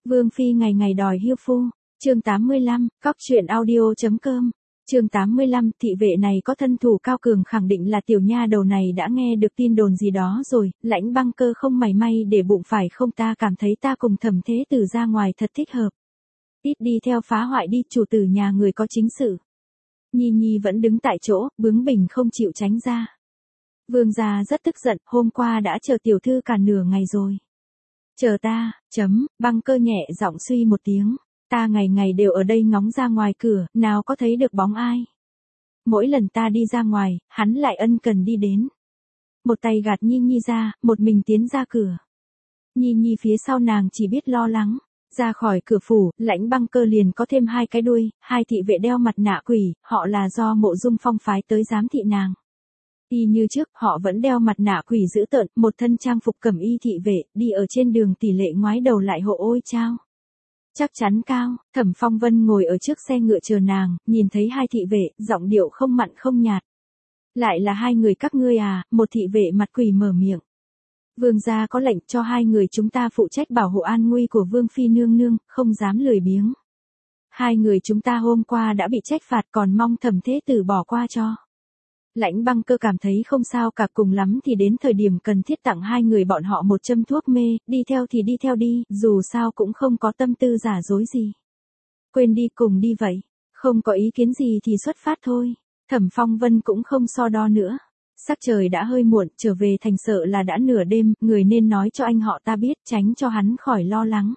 Vương Phi ngày ngày đòi hiêu phu, chương 85, cóc truyện audio.com, chương 85, thị vệ này có thân thủ cao cường khẳng định là tiểu nha đầu này đã nghe được tin đồn gì đó rồi, Lãnh Băng Cơ không mảy may để bụng phải không, ta cảm thấy ta cùng Thẩm Thế Tử ra ngoài thật thích hợp. Ít đi theo phá hoại đi, chủ tử nhà người có chính sự. Nhi Nhi vẫn đứng tại chỗ, bướng bỉnh không chịu tránh ra. Vương gia rất tức giận, hôm qua đã chờ tiểu thư cả nửa ngày rồi. Chờ ta, Băng Cơ nhẹ giọng suy một tiếng. Ta ngày ngày đều ở đây ngóng ra ngoài cửa, nào có thấy được bóng ai. Mỗi lần ta đi ra ngoài, hắn lại ân cần đi đến. Một tay gạt Nhi Nhi ra, một mình tiến ra cửa. Nhi Nhi phía sau nàng chỉ biết lo lắng. Ra khỏi cửa phủ, Lãnh Băng Cơ liền có thêm hai cái đuôi, hai thị vệ đeo mặt nạ quỷ, họ là do Mộ Dung Phong phái tới giám thị nàng. Y như trước, họ vẫn đeo mặt nạ quỷ dữ tợn, một thân trang phục cẩm y thị vệ, đi ở trên đường tỷ lệ ngoái đầu lại hộ ôi chao. Chắc chắn cao, Thẩm Phong Vân ngồi ở trước xe ngựa chờ nàng, nhìn thấy hai thị vệ, giọng điệu không mặn không nhạt. Lại là hai người các ngươi à, một thị vệ mặt quỷ mở miệng. Vương gia có lệnh cho hai người chúng ta phụ trách bảo hộ an nguy của Vương Phi nương nương, không dám lười biếng. Hai người chúng ta hôm qua đã bị trách phạt còn mong Thẩm Thế Tử bỏ qua cho. Lãnh Băng Cơ cảm thấy không sao cả, cùng lắm thì đến thời điểm cần thiết tặng hai người bọn họ một châm thuốc mê, đi theo thì đi theo đi, dù sao cũng không có tâm tư giả dối gì. Quên đi, cùng đi vậy, không có ý kiến gì thì xuất phát thôi. Thẩm Phong Vân cũng không so đo nữa. Sắc trời đã hơi muộn, trở về thành sợ là đã nửa đêm, người nên nói cho anh họ ta biết, tránh cho hắn khỏi lo lắng.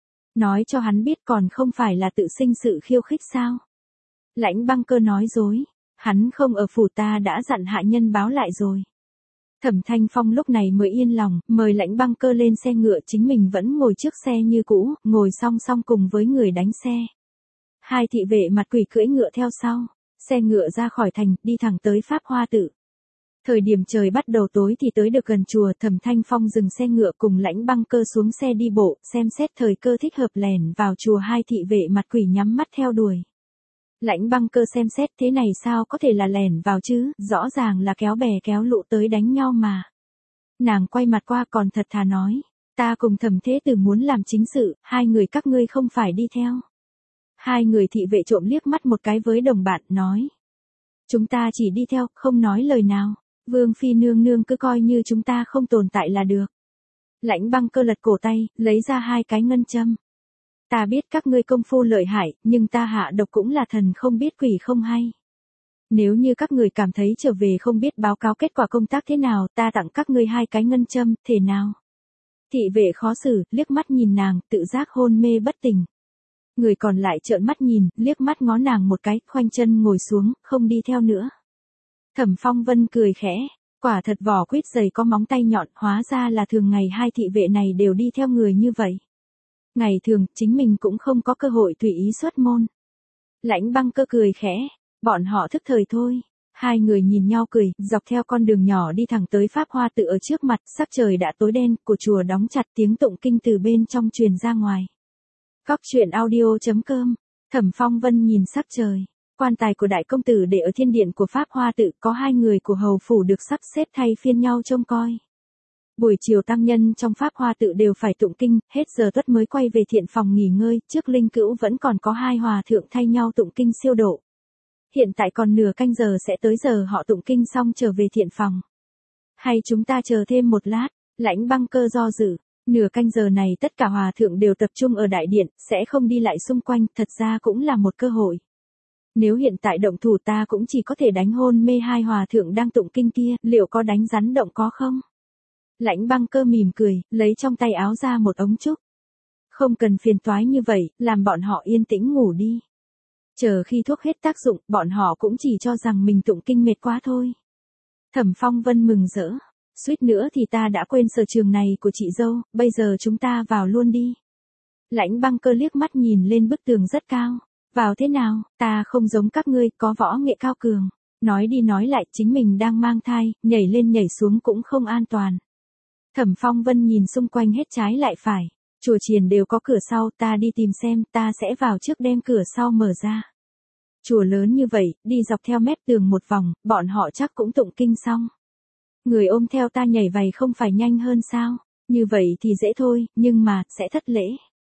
Nói cho hắn biết còn không phải là tự sinh sự khiêu khích sao. Lãnh Băng Cơ nói dối. Hắn không ở phủ, ta đã dặn hạ nhân báo lại rồi. Thẩm Thanh Phong lúc này mới yên lòng, mời Lãnh Băng Cơ lên xe ngựa, chính mình vẫn ngồi trước xe như cũ, ngồi song song cùng với người đánh xe. Hai thị vệ mặt quỷ cưỡi ngựa theo sau, xe ngựa ra khỏi thành, đi thẳng tới Pháp Hoa Tự. Thời điểm trời bắt đầu tối thì tới được gần chùa, Thẩm Thanh Phong dừng xe ngựa cùng Lãnh Băng Cơ xuống xe đi bộ, xem xét thời cơ thích hợp lẻn vào chùa, hai thị vệ mặt quỷ nhắm mắt theo đuổi. Lãnh Băng Cơ xem xét, thế này sao có thể là lẻn vào chứ, rõ ràng là kéo bè kéo lũ tới đánh nhau mà. Nàng quay mặt qua còn thật thà nói, ta cùng Thẩm Thế Tử muốn làm chính sự, hai người các ngươi không phải đi theo. Hai người thị vệ trộm liếc mắt một cái với đồng bạn, nói. Chúng ta chỉ đi theo, không nói lời nào, Vương Phi nương nương cứ coi như chúng ta không tồn tại là được. Lãnh Băng Cơ lật cổ tay, lấy ra hai cái ngân châm. Ta biết các ngươi công phu lợi hại, nhưng ta hạ độc cũng là thần không biết quỷ không hay. Nếu như các người cảm thấy trở về không biết báo cáo kết quả công tác thế nào, ta tặng các ngươi hai cái ngân châm, thể nào? Thị vệ khó xử, liếc mắt nhìn nàng, tự giác hôn mê bất tỉnh. Người còn lại trợn mắt nhìn, liếc mắt ngó nàng một cái, khoanh chân ngồi xuống, không đi theo nữa. Thẩm Phong Vân cười khẽ, quả thật vỏ quýt dày có móng tay nhọn, hóa ra là thường ngày hai thị vệ này đều đi theo người như vậy. Ngày thường, chính mình cũng không có cơ hội tùy ý xuất môn. Lãnh Băng Cơ cười khẽ, bọn họ thức thời thôi. Hai người nhìn nhau cười, dọc theo con đường nhỏ đi thẳng tới Pháp Hoa Tự, ở trước mặt, sắc trời đã tối đen, của chùa đóng chặt, tiếng tụng kinh từ bên trong truyền ra ngoài. Cóc truyện audio.com, Thẩm Phong Vân nhìn sắc trời. Quan tài của đại công tử để ở thiên điện của Pháp Hoa Tự, có hai người của hầu phủ được sắp xếp thay phiên nhau trông coi. Buổi chiều tăng nhân trong Pháp Hoa Tự đều phải tụng kinh, hết giờ tuất mới quay về thiện phòng nghỉ ngơi, trước linh cữu vẫn còn có hai hòa thượng thay nhau tụng kinh siêu độ. Hiện tại còn nửa canh giờ sẽ tới giờ họ tụng kinh xong trở về thiện phòng. Hay chúng ta chờ thêm một lát, Lãnh Băng Cơ do dự, nửa canh giờ này tất cả hòa thượng đều tập trung ở đại điện, sẽ không đi lại xung quanh, thật ra cũng là một cơ hội. Nếu hiện tại động thủ ta cũng chỉ có thể đánh hôn mê hai hòa thượng đang tụng kinh kia, liệu có đánh rắn động có không? Lãnh Băng Cơ mỉm cười, lấy trong tay áo ra một ống trúc. Không cần phiền toái như vậy, làm bọn họ yên tĩnh ngủ đi. Chờ khi thuốc hết tác dụng, bọn họ cũng chỉ cho rằng mình tụng kinh mệt quá thôi. Thẩm Phong Vân mừng rỡ. Suýt nữa thì ta đã quên sở trường này của chị dâu, bây giờ chúng ta vào luôn đi. Lãnh Băng Cơ liếc mắt nhìn lên bức tường rất cao. Vào thế nào, ta không giống các ngươi, có võ nghệ cao cường. Nói đi nói lại, chính mình đang mang thai, nhảy lên nhảy xuống cũng không an toàn. Thẩm Phong Vân nhìn xung quanh hết trái lại phải. Chùa chiền đều có cửa sau, ta đi tìm xem, ta sẽ vào trước đem cửa sau mở ra. Chùa lớn như vậy, đi dọc theo mép tường một vòng, bọn họ chắc cũng tụng kinh xong. Người ôm theo ta nhảy vầy không phải nhanh hơn sao? Như vậy thì dễ thôi, nhưng mà, sẽ thất lễ.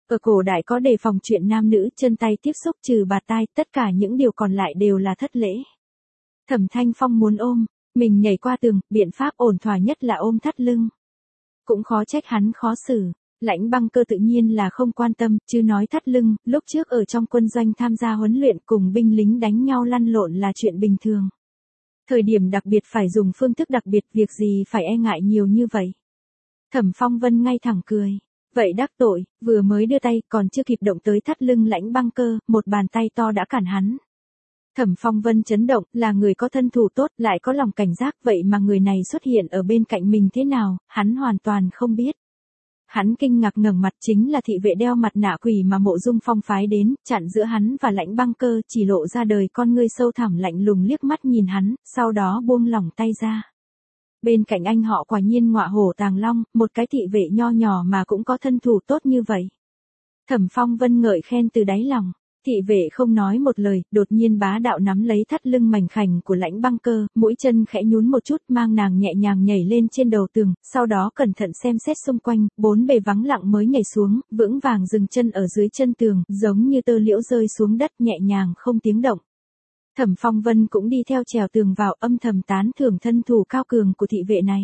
Ở cổ đại có đề phòng chuyện nam nữ chân tay tiếp xúc trừ bạt tai, tất cả những điều còn lại đều là thất lễ. Thẩm Thanh Phong muốn ôm, mình nhảy qua tường, biện pháp ổn thỏa nhất là ôm thắt lưng. Cũng khó trách hắn khó xử. Lãnh Băng Cơ tự nhiên là không quan tâm, chứ nói thắt lưng, lúc trước ở trong quân doanh tham gia huấn luyện cùng binh lính đánh nhau lăn lộn là chuyện bình thường. Thời điểm đặc biệt phải dùng phương thức đặc biệt, việc gì phải e ngại nhiều như vậy. Thẩm Phong Vân ngay thẳng cười. Vậy đắc tội, vừa mới đưa tay còn chưa kịp động tới thắt lưng Lãnh Băng Cơ, một bàn tay to đã cản hắn. Thẩm Phong Vân chấn động, là người có thân thủ tốt, lại có lòng cảnh giác, vậy mà người này xuất hiện ở bên cạnh mình thế nào, hắn hoàn toàn không biết. Hắn kinh ngạc ngẩng mặt, chính là thị vệ đeo mặt nạ quỷ mà Mộ Dung Phong phái đến, chặn giữa hắn và Lãnh Băng Cơ, chỉ lộ ra đời con ngươi sâu thẳm lạnh lùng liếc mắt nhìn hắn, sau đó buông lỏng tay ra. Bên cạnh anh họ quả nhiên ngọa hổ tàng long, một cái thị vệ nho nhỏ mà cũng có thân thủ tốt như vậy. Thẩm Phong Vân ngợi khen từ đáy lòng. Thị vệ không nói một lời, đột nhiên bá đạo nắm lấy thắt lưng mảnh khảnh của Lãnh Băng Cơ, mũi chân khẽ nhún một chút, mang nàng nhẹ nhàng nhảy lên trên đầu tường, sau đó cẩn thận xem xét xung quanh, bốn bề vắng lặng mới nhảy xuống, vững vàng dừng chân ở dưới chân tường, giống như tơ liễu rơi xuống đất nhẹ nhàng không tiếng động. Thẩm Phong Vân cũng đi theo trèo tường vào, âm thầm tán thưởng thân thủ cao cường của thị vệ này.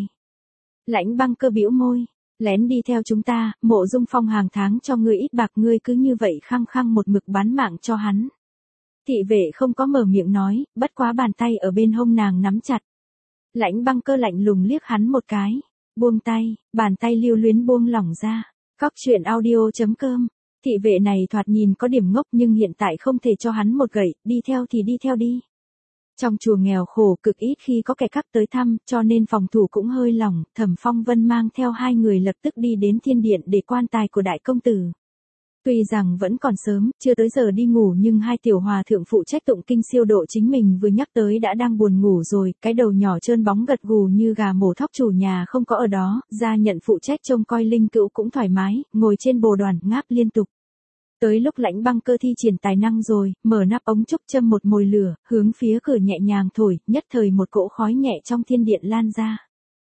Lãnh Băng Cơ bĩu môi. Lén đi theo chúng ta, Mộ Dung Phong hàng tháng cho ngươi ít bạc, ngươi cứ như vậy khăng khăng một mực bán mạng cho hắn. Thị vệ không có mở miệng nói, bất quá bàn tay ở bên hông nàng nắm chặt. Lãnh Băng Cơ lạnh lùng liếc hắn một cái, buông tay, bàn tay lưu luyến buông lỏng ra. Cóc truyện audio.com. Thị vệ này thoạt nhìn có điểm ngốc nhưng hiện tại không thể cho hắn một gậy, đi theo thì đi theo đi. Trong chùa nghèo khổ cực ít khi có kẻ khác tới thăm, cho nên phòng thủ cũng hơi lỏng, Thẩm Phong Vân mang theo hai người lập tức đi đến thiên điện để quan tài của đại công tử. Tuy rằng vẫn còn sớm, chưa tới giờ đi ngủ nhưng hai tiểu hòa thượng phụ trách tụng kinh siêu độ chính mình vừa nhắc tới đã đang buồn ngủ rồi, cái đầu nhỏ trơn bóng gật gù như gà mổ thóc, chủ nhà không có ở đó, gia nhận phụ trách trông coi linh cữu cũng thoải mái, ngồi trên bồ đoàn ngáp liên tục. Tới lúc Lãnh Băng Cơ thi triển tài năng rồi, mở nắp ống trúc châm một mồi lửa, hướng phía cửa nhẹ nhàng thổi, nhất thời một cỗ khói nhẹ trong thiên điện lan ra.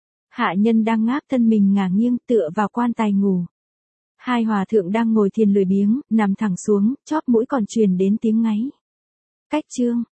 Hạ nhân đang ngáp thân mình ngả nghiêng tựa vào quan tài ngủ. Hai hòa thượng đang ngồi thiền lười biếng, nằm thẳng xuống, chóp mũi còn truyền đến tiếng ngáy. Cách chương.